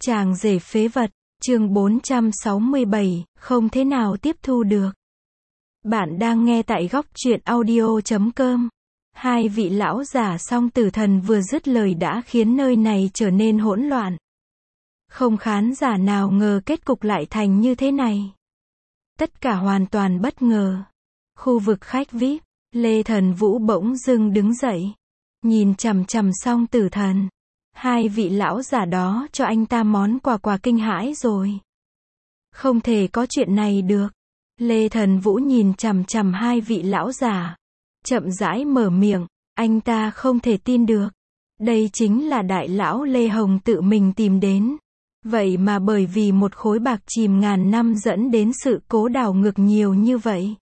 Chàng rể phế vật, chương 467, không thể nào tiếp thu được. Bạn đang nghe tại góc truyện audio.com. Hai vị lão giả song tử thần vừa dứt lời đã khiến nơi này trở nên hỗn loạn. Không khán giả nào ngờ kết cục lại thành như thế này. Tất cả hoàn toàn bất ngờ. Khu vực khách VIP, Lê Thần Vũ bỗng dưng đứng dậy. Nhìn chằm chằm song tử thần. Hai vị lão giả đó cho anh ta món quà kinh hãi rồi. Không thể có chuyện này được. Lê Thần Vũ nhìn chằm chằm hai vị lão giả. Chậm rãi mở miệng, anh ta không thể tin được. Đây chính là đại lão Lê Hồng tự mình tìm đến. Vậy mà bởi vì một khối bạc chìm ngàn năm dẫn đến sự cố đảo ngược nhiều như vậy.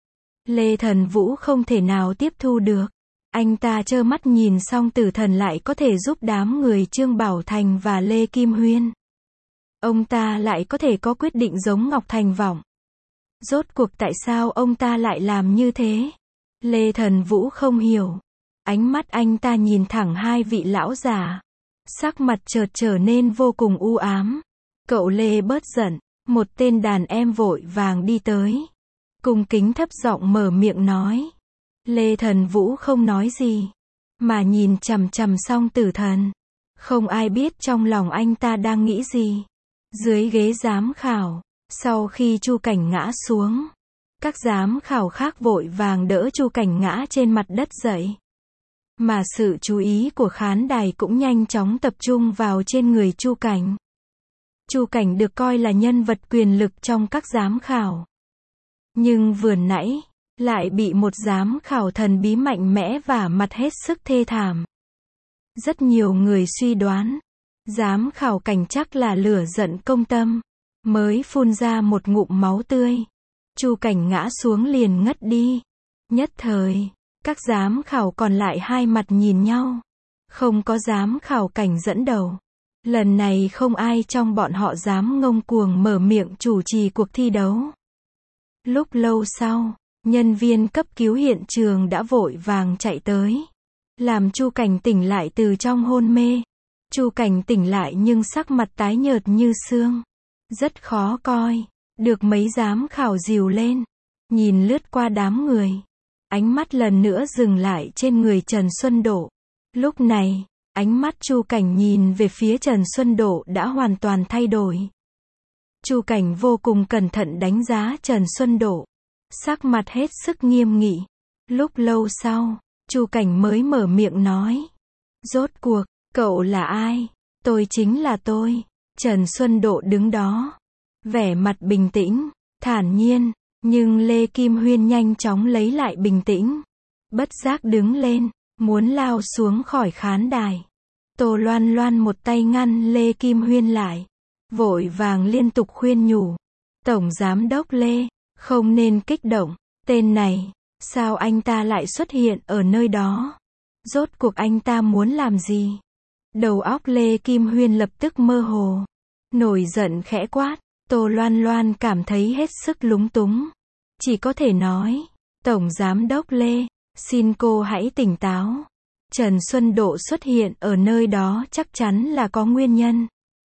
Lê Thần Vũ không thể nào tiếp thu được. Anh ta trơ mắt nhìn song tử thần lại có thể giúp đám người Trương Bảo Thành và Lê Kim Huyên. Ông ta lại có thể có quyết định giống Ngọc Thành Vọng. Rốt cuộc tại sao ông ta lại làm như thế? Lê Thần Vũ không hiểu. Ánh mắt anh ta nhìn thẳng hai vị lão già. Sắc mặt chợt trở nên vô cùng u ám. Cậu Lê bớt giận. Một tên đàn em vội vàng đi tới. Cung kính thấp giọng mở miệng nói. Lê Thần Vũ không nói gì, mà nhìn chằm chằm song tử thần. Không ai biết trong lòng anh ta đang nghĩ gì. Dưới ghế giám khảo, sau khi Chu Cảnh ngã xuống, các giám khảo khác vội vàng đỡ Chu Cảnh ngã trên mặt đất dậy. Mà sự chú ý của khán đài cũng nhanh chóng tập trung vào trên người Chu Cảnh. Chu Cảnh được coi là nhân vật quyền lực trong các giám khảo. Nhưng vừa nãy, lại bị một giám khảo thần bí mạnh mẽ vả mặt hết sức thê thảm. Rất nhiều người suy đoán, giám khảo Cảnh chắc là lửa giận công tâm, mới phun ra một ngụm máu tươi. Chu Cảnh ngã xuống liền ngất đi. Nhất thời, các giám khảo còn lại hai mặt nhìn nhau. Không có giám khảo Cảnh dẫn đầu. Lần này không ai trong bọn họ dám ngông cuồng mở miệng chủ trì cuộc thi đấu. Lúc lâu sau, nhân viên cấp cứu hiện trường đã vội vàng chạy tới, làm Chu Cảnh tỉnh lại từ trong hôn mê. Chu Cảnh tỉnh lại nhưng sắc mặt tái nhợt như xương, rất khó coi. Được mấy giám khảo dìu lên, nhìn lướt qua đám người, ánh mắt lần nữa dừng lại trên người Trần Xuân Độ. Lúc này, ánh mắt Chu Cảnh nhìn về phía Trần Xuân Độ đã hoàn toàn thay đổi. Chu Cảnh vô cùng cẩn thận đánh giá Trần Xuân Độ. Sắc mặt hết sức nghiêm nghị. Lúc lâu sau, Chu Cảnh mới mở miệng nói. Rốt cuộc, cậu là ai? Tôi chính là tôi. Trần Xuân Độ đứng đó. Vẻ mặt bình tĩnh, thản nhiên. Nhưng Lê Kim Huyên nhanh chóng lấy lại bình tĩnh. Bất giác đứng lên, muốn lao xuống khỏi khán đài. Tô Loan Loan một tay ngăn Lê Kim Huyên lại. Vội vàng liên tục khuyên nhủ. Tổng Giám đốc Lê, không nên kích động. Tên này, sao anh ta lại xuất hiện ở nơi đó? Rốt cuộc anh ta muốn làm gì? Đầu óc Lê Kim Huyên lập tức mơ hồ. Nổi giận khẽ quát. Tô Loan Loan cảm thấy hết sức lúng túng. Chỉ có thể nói, Tổng Giám đốc Lê, xin cô hãy tỉnh táo. Trần Xuân Độ xuất hiện ở nơi đó chắc chắn là có nguyên nhân.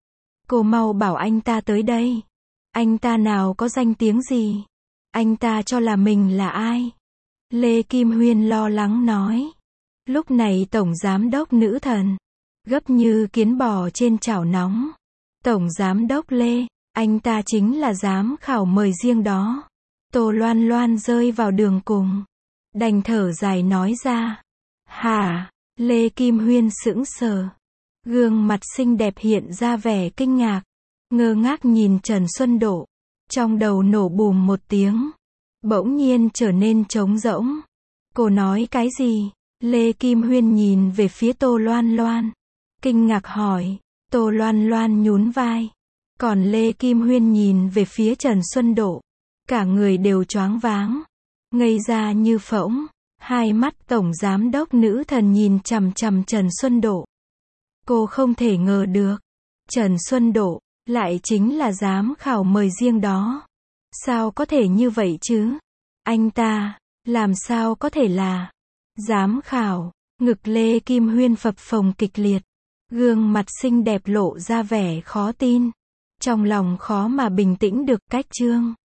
Cô mau bảo anh ta tới đây. Anh ta nào có danh tiếng gì? Anh ta cho là mình là ai? Lê Kim Huyên lo lắng nói. Lúc này Tổng Giám đốc nữ thần, gấp như kiến bò trên chảo nóng. Tổng Giám đốc Lê, anh ta chính là giám khảo mời riêng đó. Tô Loan Loan rơi vào đường cùng. Đành thở dài nói ra. Hả? Lê Kim Huyên sững sờ. Gương mặt xinh đẹp hiện ra vẻ kinh ngạc. Ngơ ngác nhìn Trần Xuân Độ. Trong đầu nổ bùm một tiếng. Bỗng nhiên trở nên trống rỗng. Cô nói cái gì? Lê Kim Huyên nhìn về phía Tô Loan Loan. Kinh ngạc hỏi. Tô Loan Loan nhún vai. Còn Lê Kim Huyên nhìn về phía Trần Xuân Độ. Cả người đều choáng váng. Ngây ra như phỗng. Hai mắt Tổng Giám đốc nữ thần nhìn chằm chằm Trần Xuân Độ. Cô không thể ngờ được. Trần Xuân Độ, lại chính là giám khảo mời riêng đó. Sao có thể như vậy chứ? Anh ta, làm sao có thể là giám khảo? Ngực Lê Kim Huyên phập phồng kịch liệt. Gương mặt xinh đẹp lộ ra vẻ khó tin. Trong lòng khó mà bình tĩnh được, cách Trương